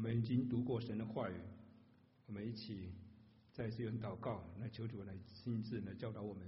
们已经读过神的话语，我们一起再次用祷告来求主来亲自来教导我们。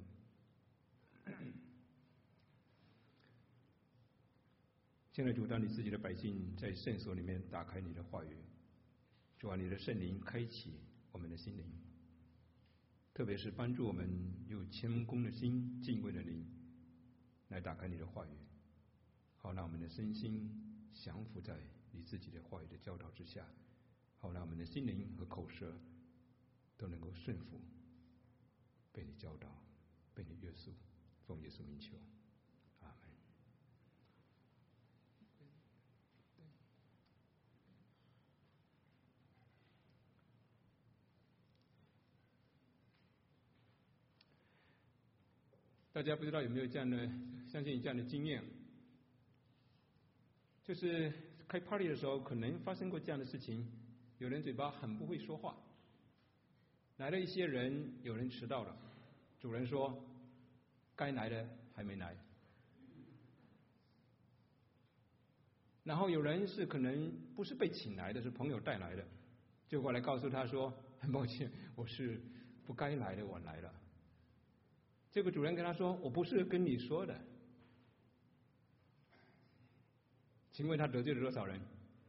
现在主，当你自己的百姓在圣所里面打开你的话语，主啊，你的圣灵开启我们的心灵，特别是帮助我们有谦恭的心、敬畏的灵来打开你的话语，好让我们的身心降服在你自己的话语的教导之下，好让我们的心灵和口舌都能够顺服，被你教导，被你约束，奉耶稣名求，阿门。大家不知道有没有这样的，相信这样的经验，就是开 party 的时候可能发生过这样的事情，有人嘴巴很不会说话，来了一些人，有人迟到了，主人说该来的还没来，然后有人是可能不是被请来的，是朋友带来的，就过来告诉他说很抱歉，我是不该来的，我来了。这个主人跟他说我不是跟你说的，请问他得罪了多少人？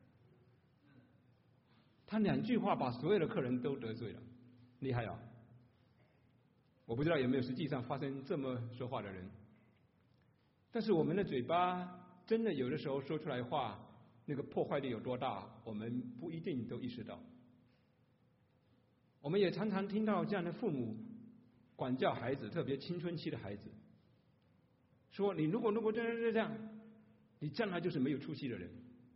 他2句话把所有的客人都得罪了，厉害啊！我不知道有没有实际上发生这么说话的人，但是我们的嘴巴真的有的时候说出来话，那个破坏力有多大，我们不一定都意识到。我们也常常听到这样的父母管教孩子，特别青春期的孩子，说你如果这样，你将来就是没有出息的人。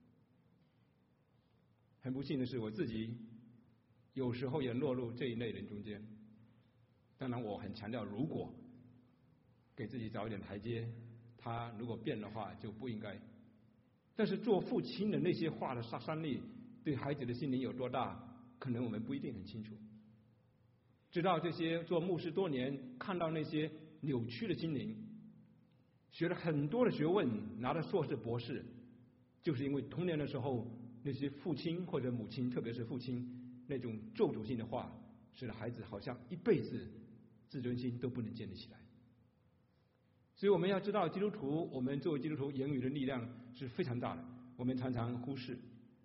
很不幸的是，我自己有时候也落入这一类人中间。当然我很强调，如果给自己找一点台阶，他如果变的话就不应该。但是做父亲的那些话的杀伤力对孩子的心灵有多大，可能我们不一定很清楚。知道这些做牧师多年，看到那些扭曲的心灵，学了很多的学问，拿了硕士博士，就是因为童年的时候那些父亲或者母亲，特别是父亲那种咒诅性的话，使得孩子好像一辈子自尊心都不能建立起来。所以我们要知道，基督徒，我们作为基督徒，言语的力量是非常大的，我们常常忽视。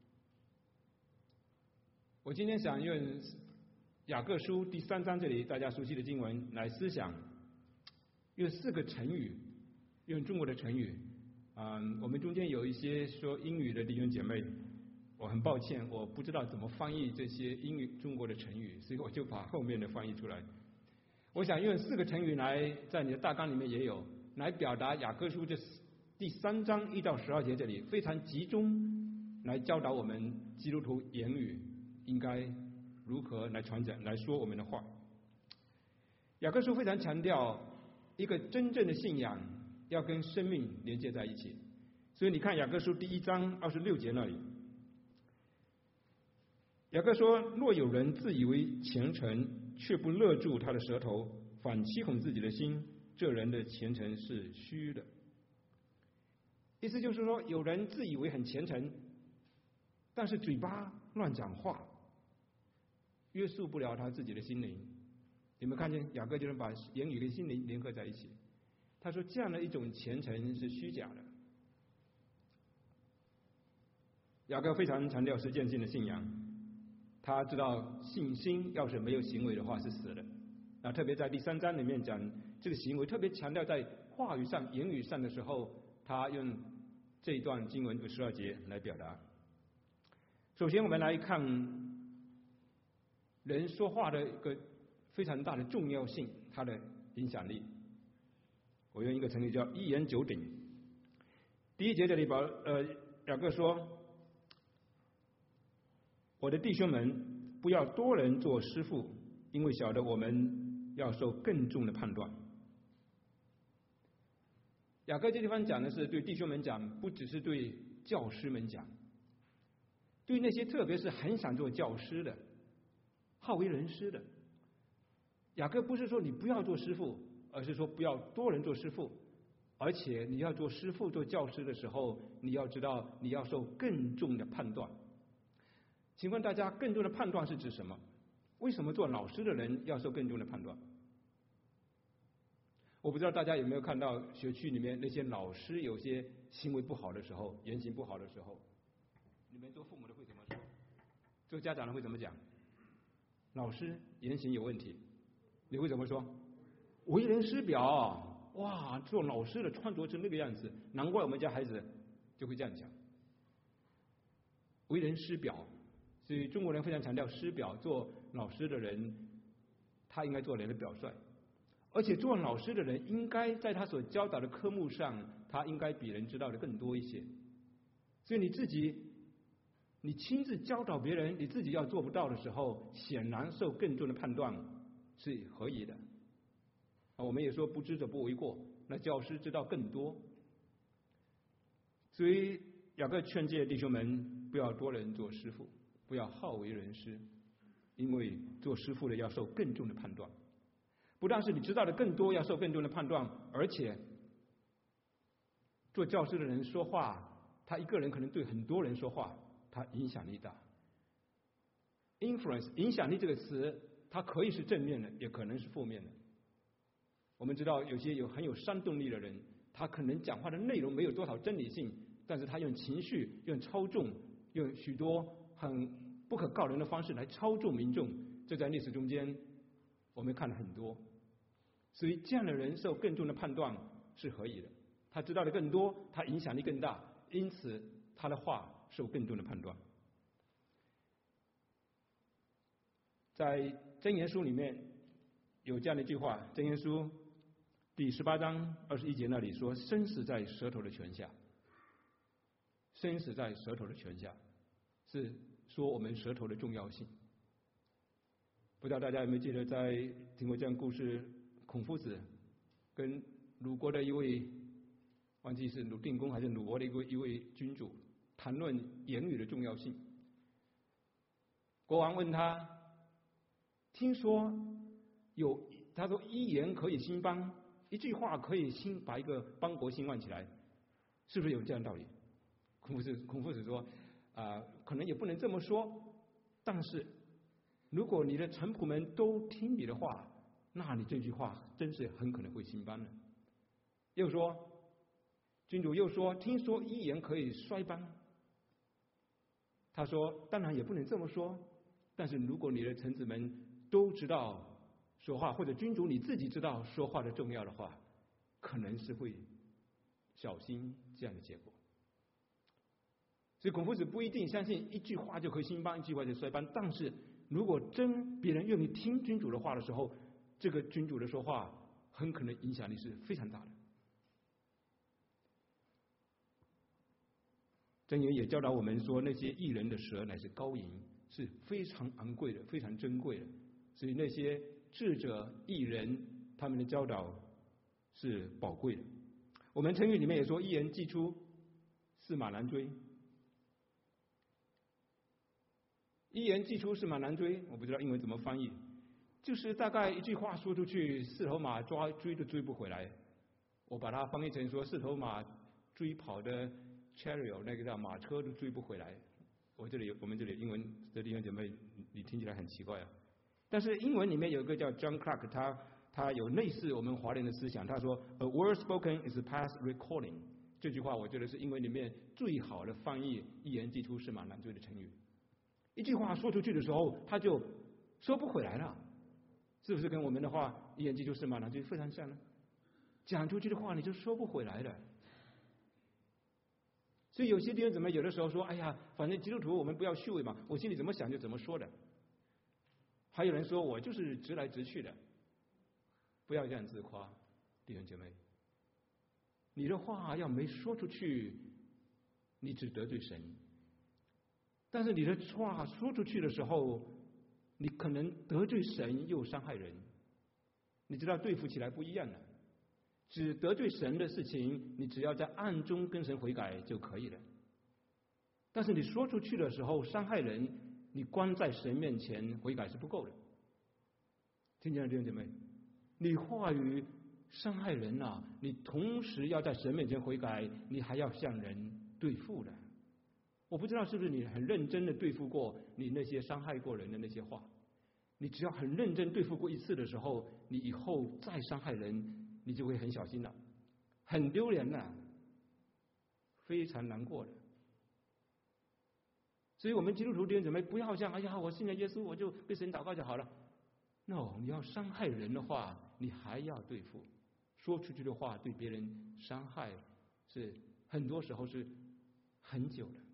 我今天想用雅各书第3章这里大家熟悉的经文来思想，用4个成语，用中国的成语。我们中间有一些说英语的弟兄姐妹，我很抱歉，我不知道怎么翻译这些中国的成语，所以我就把后面的翻译出来。我想用4个成语来，在你的大纲里面也有，来表达雅各书这第3章1到12节这里非常集中来教导我们基督徒言语应该如何来传讲、来说我们的话。雅各书非常强调一个真正的信仰要跟生命连接在一起，所以你看雅各书第1章26节那里，雅各说：若有人自以为虔诚，却不勒住他的舌头，反欺哄自己的心，这人的虔诚是虚的。意思就是说，有人自以为很虔诚，但是嘴巴乱讲话，约束不了他自己的心灵。有没有看见雅各就是把言语跟心灵联合在一起？他说这样的一种虔诚是虚假的。雅各非常强调实践性的信仰，他知道信心要是没有行为的话是死的。特别在第3章里面讲这个行为，特别强调在话语上、言语上的时候，他用这一段经文12节来表达。首先我们来看人说话的一个非常大的重要性，它的影响力。我用一个成语叫一言九鼎。第1节这里雅各说：我的弟兄们，不要多人做师傅，因为晓得我们要受更重的判断。雅各这地方讲的是对弟兄们讲，不只是对教师们讲，对那些特别是很想做教师的、好为人师的。雅各不是说你不要做师傅，而是说不要多人做师傅，而且你要做师傅、做教师的时候，你要知道你要受更重的判断。 请问大家，更重的判断是指什么？为什么做老师的人要受更重的判断？我不知道大家有没有看到学区里面那些老师有些行为不好的时候，言行不好的时候，你们做父母的会怎么说？做家长的会怎么讲？老师言行有问题，你会怎么说？为人师表，哇，做老师的穿着成那个样子，难怪我们家孩子就会这样讲。为人师表，所以中国人非常强调师表，做老师的人他应该做人的表率。而且做老师的人应该在他所教导的科目上，他应该比人知道的更多一些。所以你亲自教导别人，你自己要做不到的时候，显然受更重的判断是合宜的。我们也说不知者不为过，那教师知道更多。所以雅各劝诫弟兄们不要多人做师傅，不要好为人师，因为做师傅的要受更重的判断。不但是你知道的更多，要受更重的判断，而且做教师的人说话，他一个人可能对很多人说话，他影响力大。influence 影响力这个词，它可以是正面的，也可能是负面的。我们知道有些很有煽动力的人，他可能讲话的内容没有多少真理性，但是他用情绪、用操纵、用许多很不可告人的方式来操纵民众，这在历史中间我们看了很多。所以这样的人受更重的判断是合宜的，他知道的更多，他影响力更大，因此他的话受更重的判断。在箴言书里面有这样的一句话，箴言书第18章21节那里说：生死在舌头的权下。生死在舌头的权下，是说我们舌头的重要性。不知道大家有没有记得听过这样故事，孔夫子跟鲁国的一位，忘记是鲁定公还是鲁国的一位君主谈论言语的重要性。国王问他，听说他说一言可以兴邦，一句话可以把一个邦国兴旺起来，是不是有这样的道理？孔夫子说，可能也不能这么说，但是如果你的臣仆们都听你的话，那你这句话真是很可能会兴邦的。君主又说，听说一言可以衰邦。他说，当然也不能这么说，但是如果你的臣子们都知道说话，或者君主你自己知道说话的重要的话，可能是会小心这样的结果。所以孔夫子不一定相信一句话就可以兴邦，一句话就衰邦，但是如果别人愿意听君主的话的时候，这个君主的说话很可能影响力是非常大的。箴言也教导我们说，那些义人的舌乃是高银，是非常昂贵的，非常珍贵的。所以那些智者义人，他们的教导是宝贵的。我们成语里面也说，一言既出，驷马难追。一言既出，驷马难追，我不知道英文怎么翻译，就是大概一句话说出去，四头马追都追不回来。我把它翻译成说，四头马追跑的 chariot， 那个叫马车都追不回来。我们这里英文的弟兄姐妹，你听起来很奇怪啊。但是英文里面有一个叫 John Clark， 他有类似我们华人的思想，他说 A word spoken is past recalling。这句话我觉得是英文里面最好的翻译一言既出，驷马难追的成语。一句话说出去的时候，他就说不回来了，是不是跟我们的话一言既出，驷马难追非常像呢？讲出去的话你就说不回来了。所以有些弟兄姊妹有的时候说，哎呀，反正基督徒我们不要虚伪嘛，我心里怎么想就怎么说的。还有人说我就是直来直去的，不要这样自夸，弟兄姐妹，你的话要没说出去，你只得罪神；但是你的话说出去的时候，你可能得罪神又伤害人。你知道对付起来不一样的，只得罪神的事情，你只要在暗中跟神悔改就可以了。但是你说出去的时候伤害人，你光在神面前悔改是不够的。听见了弟兄姐妹，你话语伤害人啊，你同时要在神面前悔改，你还要向人对付的。 我不知道是不是你很认真的对付过你那些伤害过人的那些话，你只要很认真对付过一次的时候，你以后再伤害人，你就会很小心了，很丢人的，非常难过的。所以我们基督徒弟兄姊妹不要这样，哎呀，我信了耶稣，我就被神祷告就好了。No， 你要伤害人的话，你还要对付。说出去的话对别人伤害是很多时候是很久的。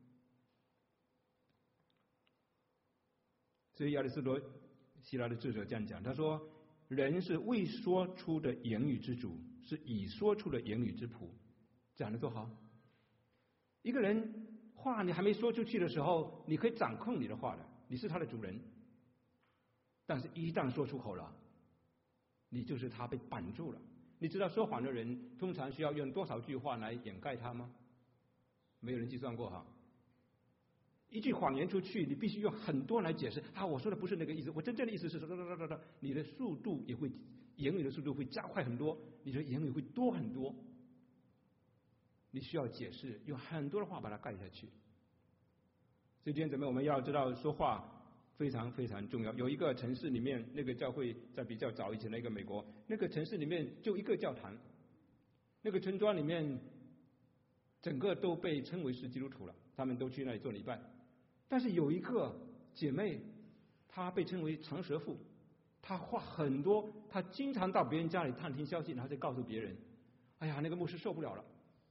所以亚里士多希腊的智者这样讲，他说：“人是未说出的言语之主，是已说出的言语之仆。”讲得多好！一个人话你还没说出去的时候，你可以掌控你的话的，你是他的主人。但是，一旦说出口了，你就是他被绑住了。你知道说谎的人通常需要用多少句话来掩盖他吗？没有人计算过哈。一句谎言出去，你必须用很多来解释啊！我说的不是那个意思，我真正的意思是你的速度也会，言语的速度会加快很多，你的言语会多很多。你需要解释，用很多的话把它盖下去。所以今天姊妹，我们要知道说话非常非常重要。有一个城市里面，那个教会在比较早以前的一个美国，那个城市里面就一个教堂，那个村庄里面整个都被称为是基督徒了，他们都去那里做礼拜。但是有一个姐妹，她被称为长舌妇，她话很多，她经常到别人家里探听消息，然后再告诉别人。哎呀，那个牧师受不了了。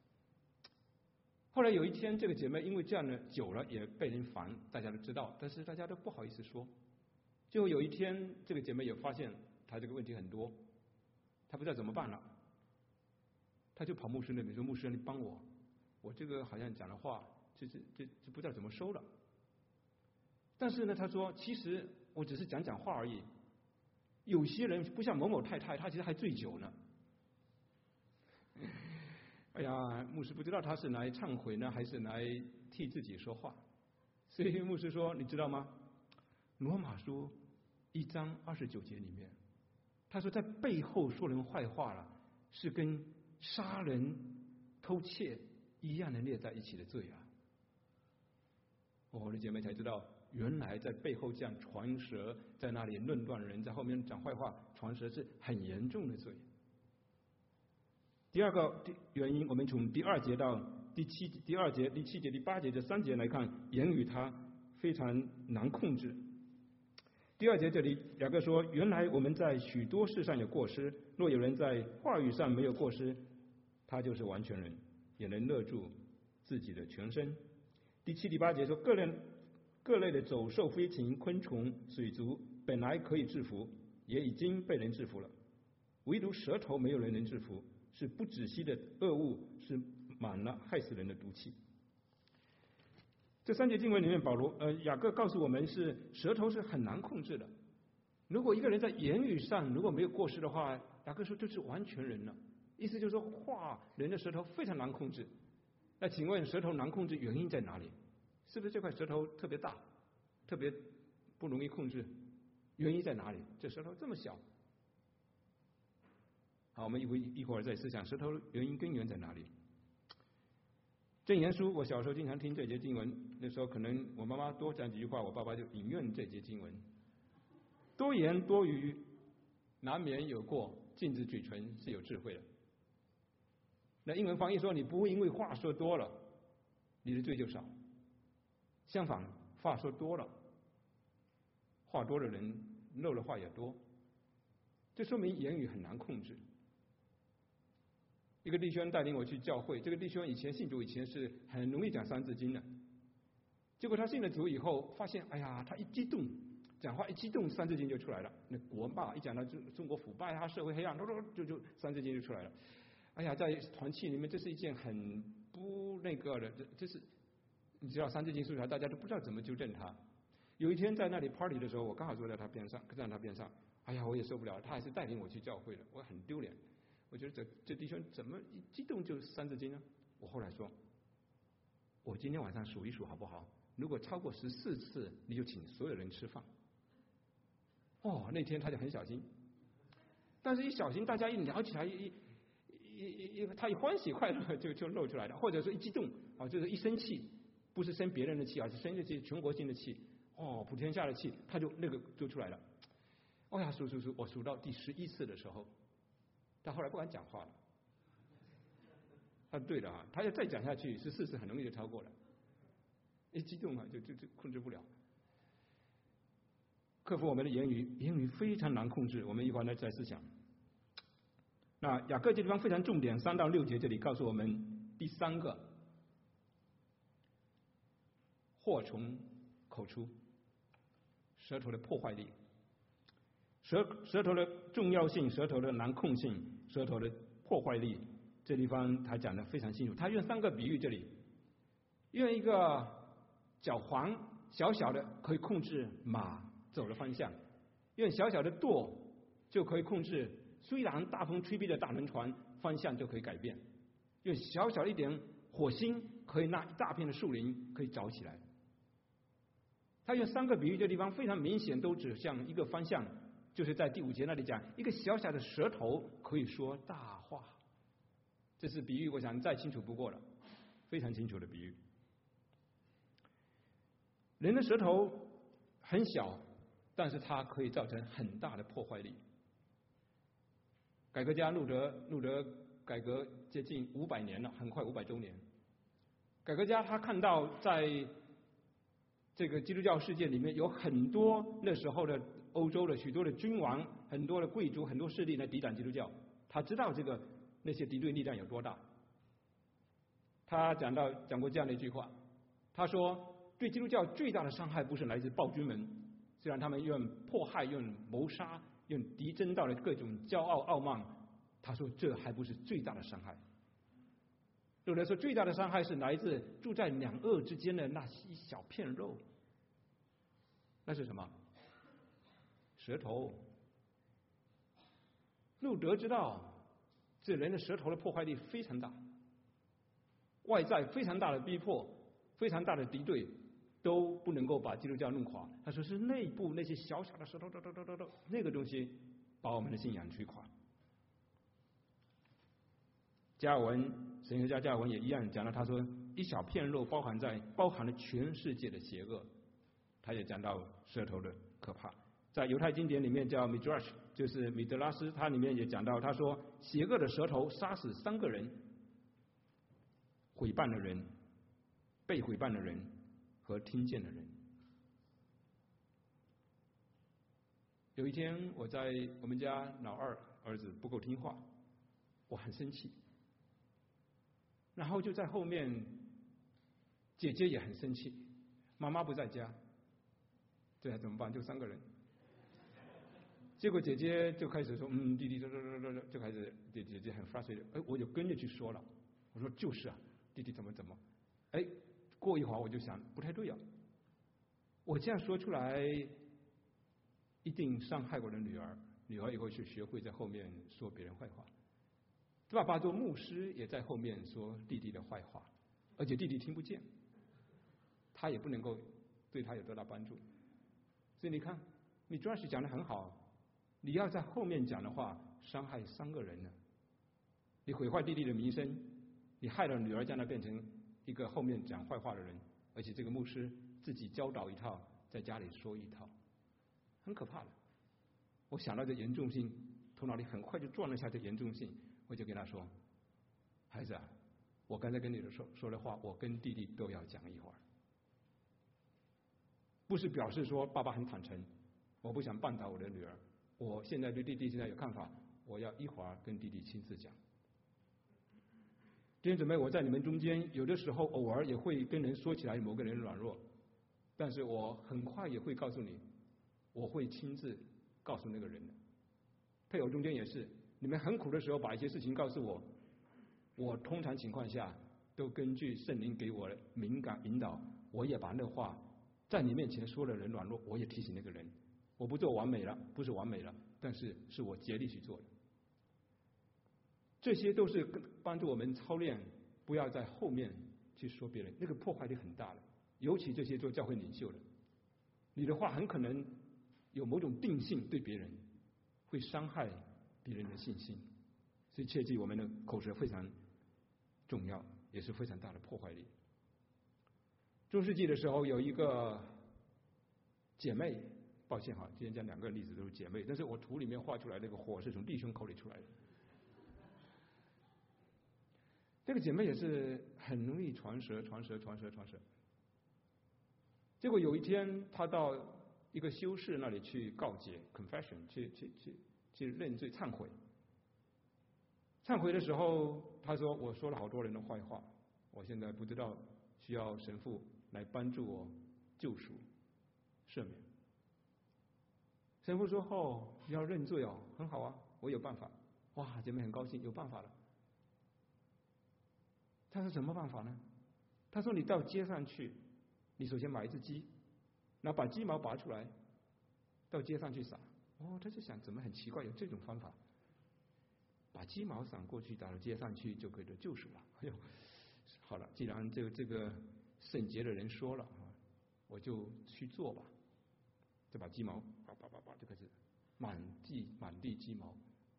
后来有一天，这个姐妹因为这样的久了也被人烦，大家都知道，但是大家都不好意思说。最后有一天，这个姐妹也发现她这个问题很多，她不知道怎么办了，她就跑牧师那边说：“牧师，你帮我，我这个好像讲的话，这不知道怎么收了。”但是呢，她说：“其实我只是讲讲话而已。有些人不像某某太太，她其实还醉酒呢。”哎呀，牧师不知道他是来忏悔呢，还是来替自己说话。所以牧师说：“你知道吗？罗马书1章29节里面，他说在背后说人坏话了，是跟杀人、偷窃一样的列在一起的罪啊！”我的姐妹才知道，原来在背后这样传舌，在那里论断人，在后面讲坏话、传舌是很严重的罪。第二个原因，我们从第2节到第2节、第7节、第8节这3节来看，言语它非常难控制。第2节这里雅各说：“原来我们在许多事上有过失，若有人在话语上没有过失，他就是完全人，也能勒住自己的全身。”第7、第8节说：“各类的走兽、飞禽、昆虫、水族，本来可以制服，也已经被人制服了，唯独舌头没有人能制服。是不止息的恶物，是满了害死人的毒气。”这3节经文里面，雅各告诉我们是舌头是很难控制的。如果一个人在言语上如果没有过失的话，雅各说就是完全人了。意思就是说，人的舌头非常难控制。那请问舌头难控制原因在哪里？是不是这块舌头特别大，特别不容易控制？原因在哪里？这舌头这么小。好，我们一会儿再思想舌头原因根源在哪里。箴言书，我小时候经常听这节经文，那时候可能我妈妈多讲几句话，我爸爸就引用这节经文：多言多语，难免有过；禁止嘴唇是有智慧的。那英文翻译说，你不会因为话说多了，你的罪就少；相反，话说多了，话多的人漏的话也多。这说明言语很难控制。一个弟兄带领我去教会，这个弟兄以前信主以前是很容易讲三字经的，结果他信了主以后，发现哎呀，他一激动，讲话一激动，三字经就出来了。那国骂一讲到中国腐败啊，社会黑暗，就三字经就出来了。哎呀，在团契里面，这是一件很不那个的，这是你知道三字经出来，大家都不知道怎么纠正他。有一天在那里 party 的时候，我刚好坐在他边上，哎呀，我也受不了，他还是带领我去教会的，我很丢脸。我觉得这弟兄怎么一激动就三字经呢？我后来说，我今天晚上数一数好不好？如果超过14次，你就请所有人吃饭。哦，那天他就很小心，但是一小心，大家一聊起来，他一欢喜快乐就露出来了，或者说一激动啊，就是一生气， 不是生别人的气，而是生这些全国性的气。哦，普天下的气，他就那个就出来了。哦呀，数，我数到第11次的时候，他后来不敢讲话了。对的啊，他要再讲下去14次很容易就超过了。一激动啊，就控制不了。克服我们的言语非常难控制，我们一会儿再思想。那雅各这地方非常重点，3到6节这里告诉我们第3个，祸从口出，舌头的破坏力，舌头的重要性，舌头的难控性，舌头的破坏力，这地方他讲得非常清楚。他用3个比喻，这里用一个脚环小小的可以控制马走的方向，用小小的舵就可以控制虽然大风吹逼的大轮船方向就可以改变，用小小一点火星可以让一大片的树林可以着起来。他用3个比喻，这地方非常明显都指向一个方向，就是在第5节那里讲，一个小小的舌头可以说大话。这是比喻，我想再清楚不过了，非常清楚的比喻。人的舌头很小，但是它可以造成很大的破坏力。改革家路德改革接近500年了，很快500周年。改革家他看到在这个基督教世界里面有很多那时候的欧洲的许多的君王、很多的贵族、很多势力来抵挡基督教，他知道那些敌对力量有多大。他讲过这样的一句话，他说对基督教最大的伤害不是来自暴君们，虽然他们用迫害、用谋杀、用敌争到的各种骄傲傲慢，他说这还不是最大的伤害。有人说最大的伤害是来自住在2腭之间的那一小片肉，那是什么？舌头。路德知道这人的舌头的破坏力非常大，外在非常大的逼迫、非常大的敌对都不能够把基督教弄垮。他说是内部那些小小的舌头那个东西把我们的信仰摧垮。加尔文神学家加尔文也一样讲到，他说一小片肉包含了全世界的邪恶。他也讲到舌头的可怕，在犹太经典里面叫 Midrash， 就是米德拉斯，他里面也讲到，他说邪恶的舌头杀死3个人，毁谤的人、被毁谤的人和听见的人。有一天我在我们家老2儿子不够听话，我很生气，然后就在后面，姐姐也很生气，妈妈不在家，这还怎么办？就3个人。结果姐姐就开始说，弟弟就开始，姐姐很发泄，我就跟着去说了，我说就是啊，弟弟怎么，过一会儿我就想不太对啊，我这样说出来一定伤害我的女儿，女儿以后去学会在后面说别人坏话。爸爸做牧师也在后面说弟弟的坏话，而且弟弟听不见，他也不能够对他有多大帮助。所以你看，你主要是讲得很好，你要在后面讲的话，伤害3个人呢，你毁坏弟弟的名声，你害了女儿将来变成一个后面讲坏话的人，而且这个牧师自己教导一套，在家里说一套，很可怕的。我想到这严重性，头脑里很快就转了下这严重性，我就跟他说，孩子啊，我刚才跟你说的话，我跟弟弟都要讲一会儿，不是表示说爸爸很坦诚，我不想绊倒我的女儿，我现在对弟弟现在有看法，我要一会儿跟弟弟亲自讲。弟兄姊妹，我在你们中间，有的时候偶尔也会跟人说起来某个人软弱，但是我很快也会告诉你，我会亲自告诉那个人的。配偶中间也是，你们很苦的时候把一些事情告诉我，我通常情况下都根据圣灵给我的敏感引导，我也把那话在你面前说了人软弱，我也提醒那个人，我不做完美了，不是完美了，但是是我竭力去做的。这些都是帮助我们操练，不要在后面去说别人，那个破坏力很大的。尤其这些做教会领袖的，你的话很可能有某种定性，对别人会伤害别人的信心。所以切记，我们的口舌非常重要，也是非常大的破坏力。 中世纪的时候有一个姐妹，抱歉哈，今天讲2个例子都是姐妹，但是我图里面画出来那个火是从弟兄口里出来的。这个姐妹也是很容易传舌。结果有一天，她到一个修士那里去告解 confession， 去认罪忏悔。忏悔的时候，她说：“我说了好多人的坏话，我现在不知道，需要神父来帮助我救赎赦免。”神父说：“哦，你要认罪哦，很好啊，我有办法。”哇，姐妹很高兴，有办法了。他说什么办法呢？他说你到街上去，你首先买一只鸡，然后把鸡毛拔出来，到街上去撒。哦，他就想怎么很奇怪，有这种方法，把鸡毛撒过去，打到街上去就可以得救赎了。哎呦，好了，既然这个圣洁的人说了啊，我就去做吧。就把鸡毛叭就开始满地鸡毛。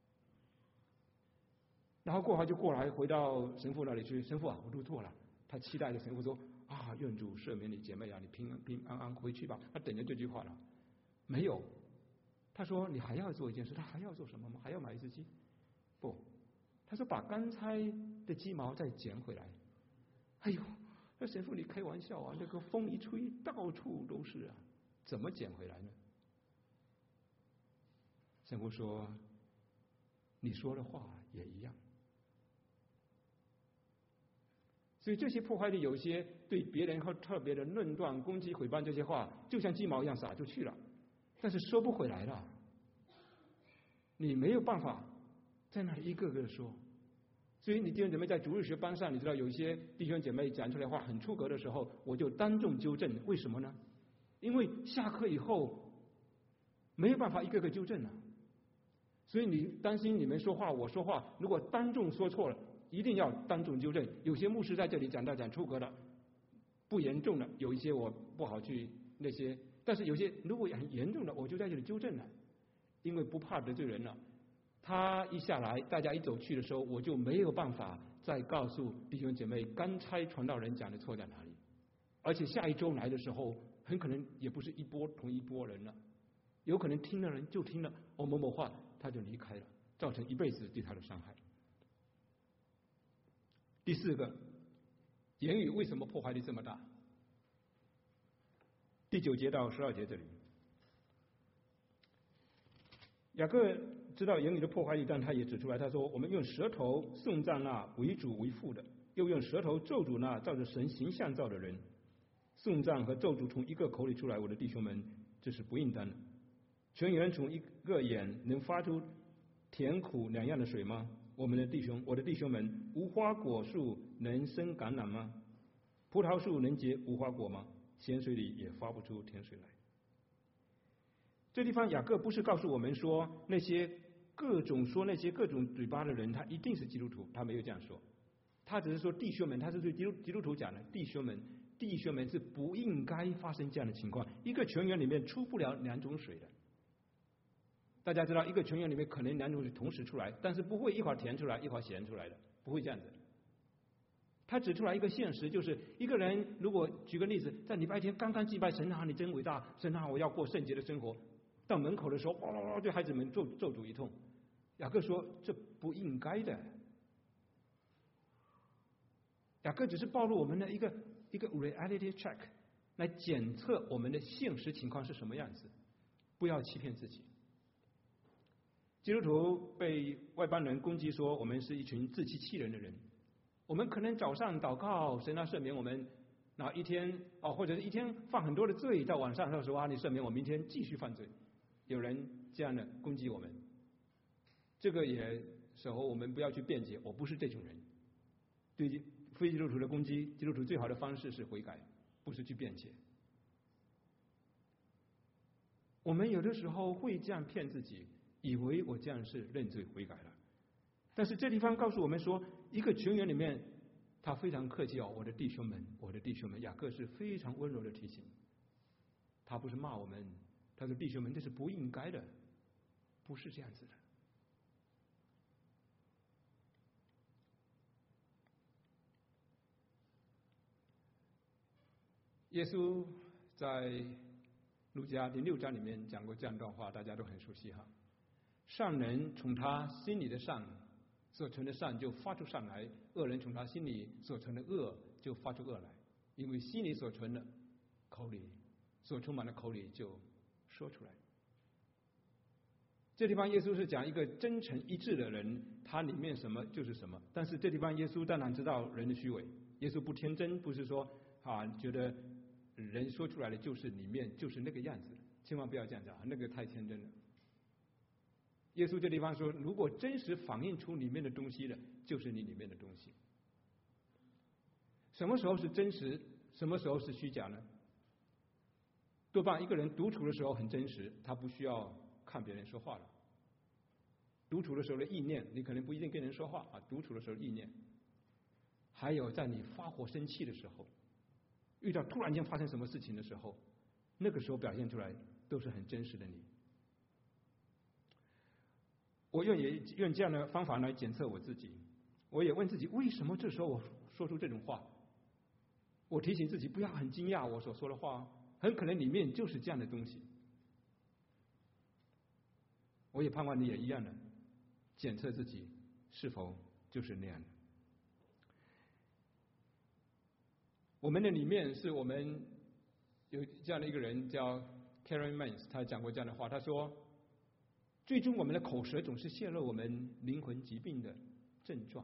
然后过会就过来，回到神父那里去。神父啊，我都做了。他期待着神父说：“啊，愿主赦免你姐妹啊，你平安回去吧。”他等着这句话了。没有，他说：“你还要做一件事。”他还要做什么吗？还要买一只鸡？不，他说把刚才的鸡毛再捡回来。哎呦，那神父你开玩笑啊！那个风一吹，到处都是啊，怎么捡回来呢？神父说：“你说的话也一样。”所以这些破坏力，有些对别人和特别的论断、攻击、毁谤这些话，就像鸡毛一样撒出去了，但是收不回来了。你没有办法在那里一个个说。所以你弟兄姐妹在主日学班上，你知道有一些弟兄姐妹讲出来话很出格的时候，我就当众纠正。为什么呢？因为下课以后没有办法一个个纠正了。所以你担心你们说话，我说话，如果当众说错了，一定要当众纠正。有些牧师在这里讲出格了，不严重的，有一些我不好去那些，但是有些如果很严重的，我就在这里纠正了，因为不怕得罪人了。他一下来，大家一走去的时候，我就没有办法再告诉弟兄姐妹刚才传道人讲的错在哪里，而且下一周来的时候，很可能也不是同一波人了，有可能听的人就听了某某话，他就离开了，造成一辈子对他的伤害。第4个，言语为什么破坏力这么大？第9节到12节这里，雅各知道言语的破坏力，但他也指出来，他说：“我们用舌头颂赞那为主为父的，又用舌头咒诅那照着神形象造的人。颂赞和咒诅从一个口里出来，我的弟兄们，这是不应当的。泉源从一个眼能发出甜苦两样的水吗？我的弟兄们，无花果树能生橄榄吗？葡萄树能结无花果吗？咸水里也发不出甜水来。”这地方雅各不是告诉我们说那些各种嘴巴的人他一定是基督徒，他没有这样说，他只是说弟兄们，他是对基督徒讲的，弟兄们是不应该发生这样的情况。一个泉源里面出不了2种水的，大家知道一个泉源里面可能2种水同时出来，但是不会一会儿甜出来一会儿咸出来的，不会这样子。他指出来一个现实，就是一个人如果举个例子，在礼拜天刚刚祭拜神啊，你真伟大，神啊，我要过圣洁的生活，到门口的时候，对孩子们咒诅一通。雅各说这不应该的。雅各只是暴露我们的一个 reality check， 来检测我们的现实情况是什么样子，不要欺骗自己。基督徒被外邦人攻击说我们是一群自欺欺人的人，我们可能早上祷告神啊赦免我们，然后一天或者是一天犯很多的罪，到晚上的时候你赦免我，明天继续犯罪。有人这样的攻击我们，这个也时候我们不要去辩解，我不是这种人。对非基督徒的攻击，基督徒最好的方式是悔改，不是去辩解。我们有的时候会这样骗自己，以为我这样是认罪悔改了，但是这地方告诉我们说，一个泉源里面他非常客气我的弟兄们，雅各是非常温柔的提醒，他不是骂我们，他说弟兄们，这是不应该的，不是这样子的。 耶稣在路加第6章里面讲过这样一段话，大家都很熟悉哈。善人从他心里的善所存的善就发出善来，恶人从他心里所存的恶就发出恶来，因为心里所存的，口里所充满的口里就说出来。这地方耶稣是讲一个真诚一致的人，他里面什么就是什么。但是这地方耶稣当然知道人的虚伪，耶稣不天真，不是说觉得人说出来的就是里面就是那个样子，千万不要这样讲，那个太天真了。耶稣这地方说，如果真实反映出里面的东西了，就是你里面的东西。什么时候是真实，什么时候是虚假呢？多半一个人独处的时候很真实，他不需要看别人说话了。独处的时候的意念，你可能不一定跟人说话独处的时候的意念。还有在你发火生气的时候，遇到突然间发生什么事情的时候，那个时候表现出来都是很真实的你。我用这样的方法来检测我自己，我也问自己，为什么这时候我说出这种话？我提醒自己不要很惊讶我所说的话，很可能里面就是这样的东西。我也盼望你也一样的检测自己是否就是那样的。我们的里面是我们有这样的一个人叫 Karen Mans， 他讲过这样的话，他说最终我们的口舌总是泄露我们灵魂疾病的症状。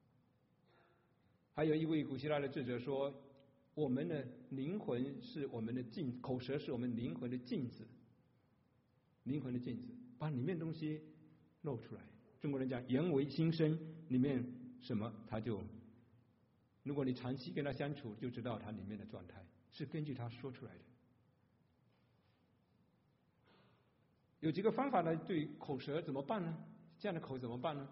还有一位古希腊的智者说，我们的灵魂是我们的镜，口舌是我们灵魂的镜子，灵魂的镜子把里面的东西露出来。中国人讲言为心声，里面什么他就，如果你长期跟他相处，就知道他里面的状态是根据他说出来的。有几个方法来对口舌怎么办呢？这样的口怎么办呢？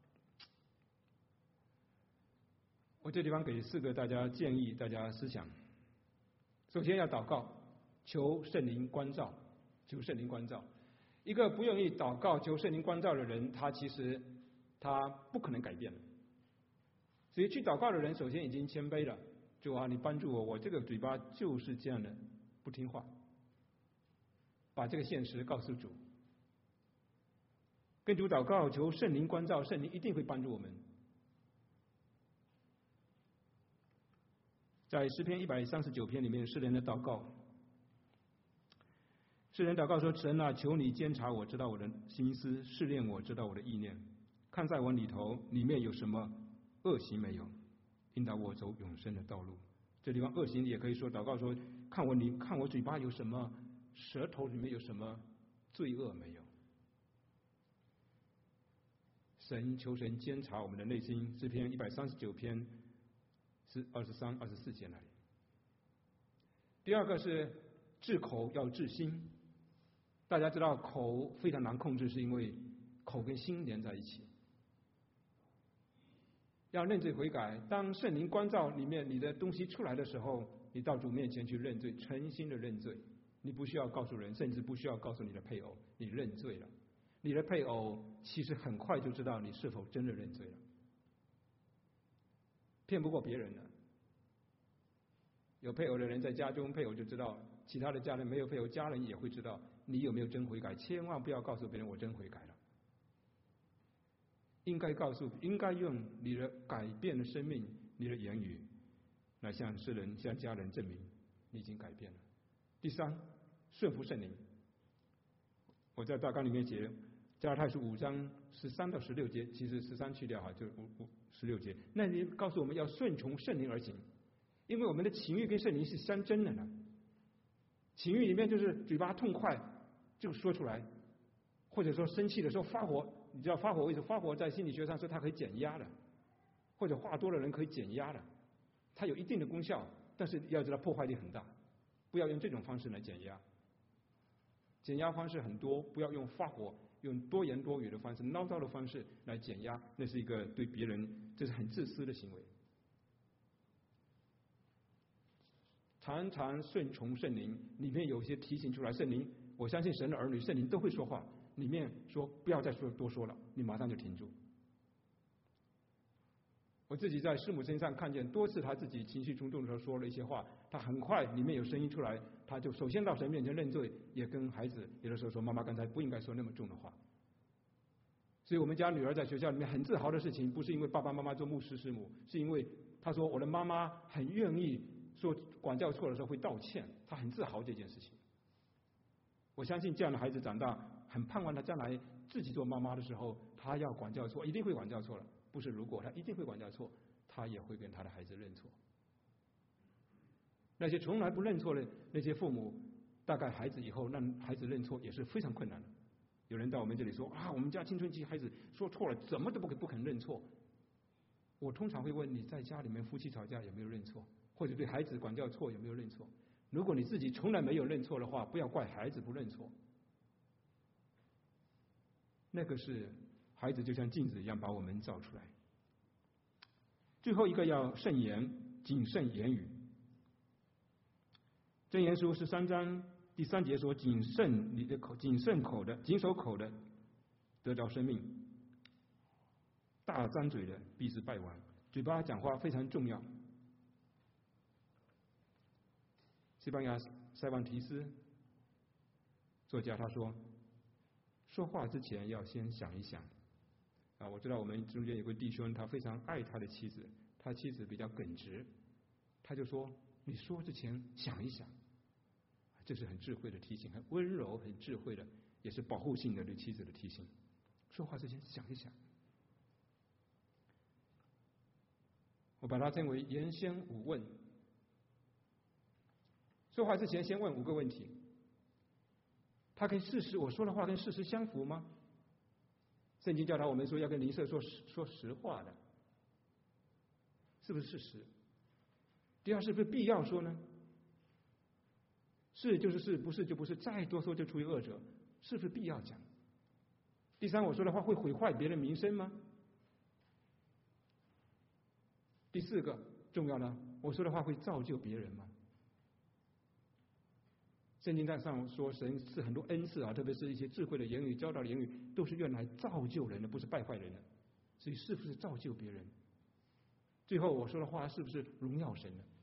我这地方给4个大家建议，大家思想。首先要祷告，求圣灵光照，求圣灵光照。一个不愿意祷告求圣灵光照的人，他其实他不可能改变的。所以去祷告的人，首先已经谦卑了，主啊，你帮助我，我这个嘴巴就是这样的不听话，把这个现实告诉主，跟主祷告，求圣灵光照，圣灵一定会帮助我们。在诗篇139篇里面，诗人的祷告，诗人祷告说：神啊，求你监察我，知道我的心思，试炼我，知道我的意念，看在我里头，里面有什么恶行没有，引导我走永生的道路。这地方恶行也可以说祷告说，看我嘴巴有什么，舌头里面有什么罪恶没有。求神监察我们的内心，诗篇139篇是23、24节那里。第二个是治口要治心，大家知道口非常难控制，是因为口跟心连在一起。要认罪悔改，当圣灵光照里面你的东西出来的时候，你到主面前去认罪，诚心的认罪。你不需要告诉人，甚至不需要告诉你的配偶，你认罪了。你的配偶其实很快就知道你是否真的认罪了，骗不过别人了。有配偶的人在家中，配偶就知道；其他的家人没有配偶，家人也会知道你有没有真悔改。千万不要告诉别人我真悔改了，应该用你的改变的生命，你的言语来向世人、向家人证明你已经改变了。第三，顺服圣灵。我在大纲里面写加拉太书5章13到16节，其实13去掉就16节。那你告诉我们要顺从圣灵而行，因为我们的情欲跟圣灵是相争的呢。情欲里面就是嘴巴痛快就说出来，或者说生气的时候发火，你知道发火为什么？发火在心理学上说它可以减压的，或者话多的人可以减压的，它有一定的功效，但是要知道破坏力很大，不要用这种方式来减压。减压方式很多，不要用发火、用多言多语的方式、唠叨的方式来减压，那是一个对别人这是很自私的行为。常常顺从圣灵，里面有一些提醒出来，圣灵，我相信神的儿女，圣灵都会说话，里面说不要再多说了，你马上就停住。 我自己在师母身上看见多次，她自己情绪冲动的时候说了一些话，她很快里面有声音出来，她就首先到神面前认罪，也跟孩子有的时候说：“妈妈刚才不应该说那么重的话。”所以我们家女儿在学校里面很自豪的事情，不是因为爸爸妈妈做牧师师母，是因为她说我的妈妈很愿意说管教错的时候会道歉，她很自豪这件事情。我相信这样的孩子长大，很盼望他将来自己做妈妈的时候，他要管教错，一定会管教错了。不是如果他一定会管教错，他也会跟他的孩子认错。那些从来不认错的那些父母，大概孩子以后让孩子认错也是非常困难的。有人到我们这里说啊，我们家青春期孩子说错了，怎么都不肯认错。我通常会问你在家里面夫妻吵架有没有认错，或者对孩子管教错有没有认错。如果你自己从来没有认错的话，不要怪孩子不认错。那个是孩子就像镜子一样把我们照出来。最后一个要慎言，谨慎言语。箴言书13章第3节说：“谨慎你的口，谨守口的，得着生命；大张嘴的，必是败亡。”嘴巴讲话非常重要。西班牙塞万提斯作家他说，说话之前要先想一想。我知道我们中间有个弟兄，他非常爱他的妻子，他妻子比较耿直，他就说你说之前想一想。这是很智慧的提醒，很温柔很智慧的，也是保护性的对妻子的提醒。说话之前想一想。我把它称为言先5问。说话之前先问5个问题，他跟事实，我说的话跟事实相符吗？圣经教导我们说要跟邻舍说实话的，是不是事实？第二，是不是必要说呢？是就是是，不是就不是，再多说就出于恶者，是不是必要讲？第三，我说的话会毁坏别人名声吗？第4个重要呢，我说的话会造就别人吗？圣经上说神是很多恩赐特别是一些智慧的言语、教导的言语，都是用来造就人的，不是败坏人的。所以是不是造就别人？最后我说的话是不是荣耀神的？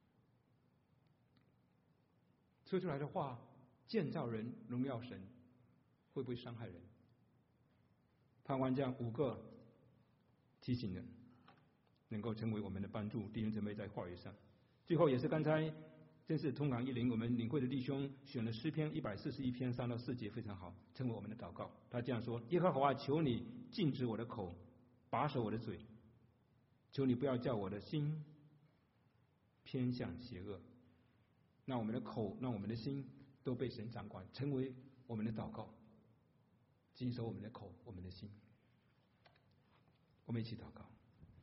说出来的话建造人、荣耀神，会不会伤害人？盼望这样5个提醒人能够成为我们的帮助，弟兄姊妹在话语上。最后也是刚才真是同行一灵，我们领会的弟兄选了诗篇141篇3到4节非常好，成为我们的祷告。他这样说：耶和华，求你禁止我的口，把守我的嘴，求你不要叫我的心偏向邪恶。让我们的口，让我们的心都被神掌管，成为我们的祷告，谨守我们的口，我们的心。我们一起祷告。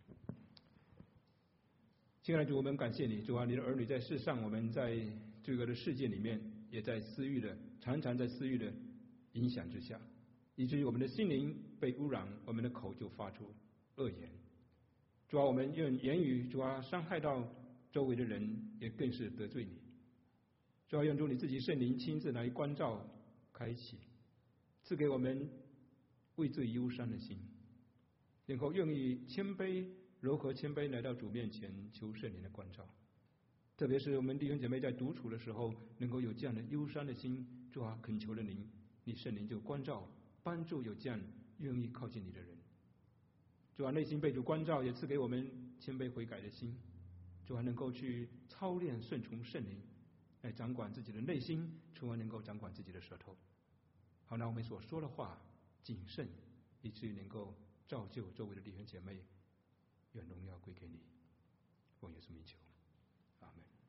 亲爱的主，我们感谢你，主啊，你的儿女在世上，我们在罪恶的世界里面，也在私欲的，常常在私欲的影响之下，以至于我们的心灵被污染，我们的口就发出恶言。主啊，我们用言语，主啊，伤害到周围的人，也更是得罪你。主要用主你自己圣灵亲自来关照、开启，赐给我们畏罪忧伤的心，然后愿意谦卑、柔和谦卑来到主面前求圣灵的关照。特别是我们弟兄姐妹在独处的时候，能够有这样的忧伤的心，主啊，恳求了您，你圣灵就关照、帮助有这样愿意靠近你的人。主啊，内心被主关照，也赐给我们谦卑悔改的心，主啊，能够去操练顺从圣灵，来掌管自己的内心，从而能够掌管自己的舌头。好，那我们所说的话谨慎，以至于能够造就周围的弟兄姐妹，愿荣耀归给你。奉耶稣名求，阿门。